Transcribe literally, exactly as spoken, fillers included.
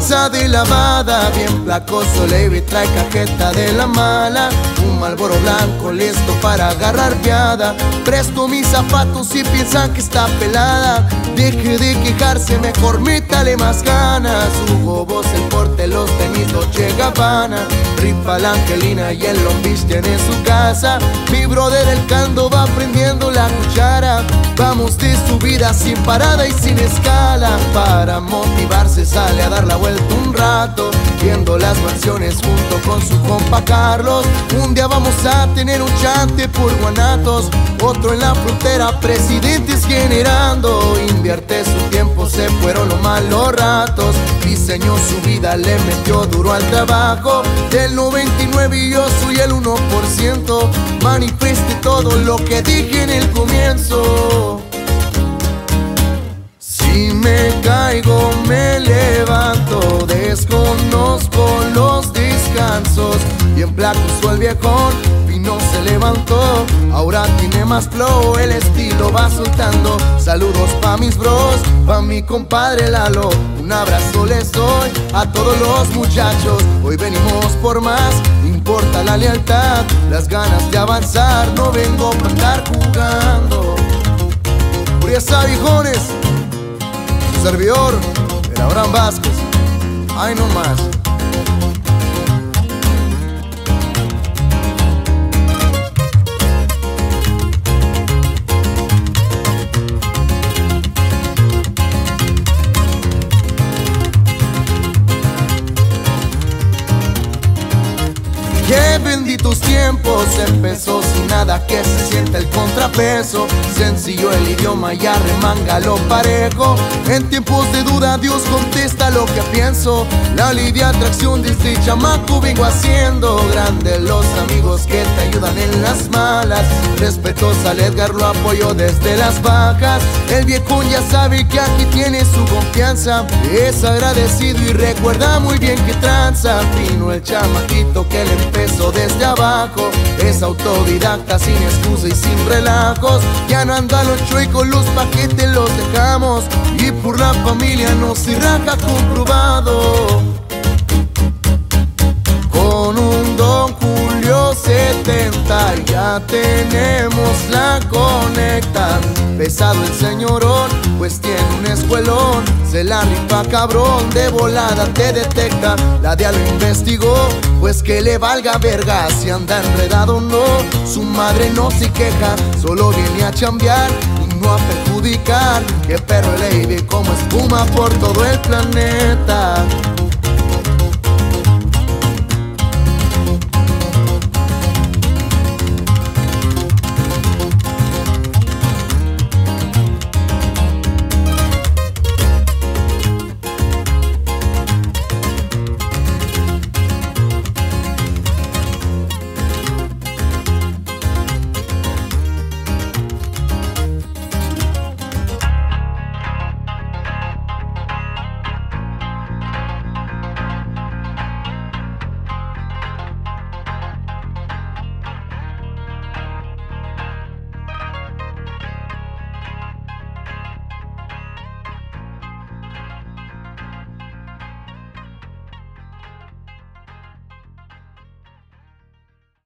bolsa de lavada, bien placoso, leve, trae cajeta de la mala. Un Marlboro blanco listo para agarrar piada. Presto mis zapatos y piensan que está pelada. Deje de quejarse, mejor métale más ganas. Hugo Boss, el porte, los tenis, Dolce Gabbana. Rifa la Angelina y el Long Beach tiene su casa. Mi brother el Cando va prendiendo la cuchara. Vamos de subida sin parada y sin escala. Para motivarse sale a dar la vuelta un rato, viendo las mansiones junto con su compa Carlos. Un día vamos a tener un chante por Guanatos, otro en la frontera, presidentes generando. Invierte su tiempo, se fueron los malos ratos. Diseñó su vida, le metió duro al trabajo. Del noventa y nueve y yo soy el uno por ciento. Manifieste todo lo que dije en el comienzo. Si me caigo me levanto, desconozco los descansos. Bien placoso el viejón, Pino se levantó. Ahora tiene más flow, el estilo va soltando. Saludos pa' mis bros, pa' mi compadre Lalo. Un abrazo les doy a todos los muchachos. Hoy venimos por más, importa la lealtad, las ganas de avanzar. No vengo para andar jugando. Por esa viejones, servidor, el Abraham Vázquez. Ay, no más. Qué benditos tiempos, empezó sin nada, que se sienta el contrapeso. Sencillo el idioma y arremángalo parejo. En tiempos de duda Dios contesta lo que pienso. La lidia atracción desde chamaco vengo haciendo. Grandes los amigos que te ayudan en las malas. Respetos al Edgar, lo apoyo desde las bajas. El viejón ya sabe que aquí tiene su confianza. Es agradecido y recuerda muy bien que tranza. Pino el chamaquito que le empezó desde abajo. Es autodidacta, sin excusa y sin relajos. Ya no anda los chuecos, los paquetes los dejamos. Y por la familia no se raja, comprobado. Con un Don Julio setenta ya tenemos la conecta. Pesado el señorón, pues tiene un escuelón. Se la rifa cabrón, de volada te detecta. La dia lo investigó, pues que le valga verga. Si anda enredado o no, su madre no se queja. Solo viene a chambear y no a perjudicar. Que perro el Lady como espuma por todo el planeta.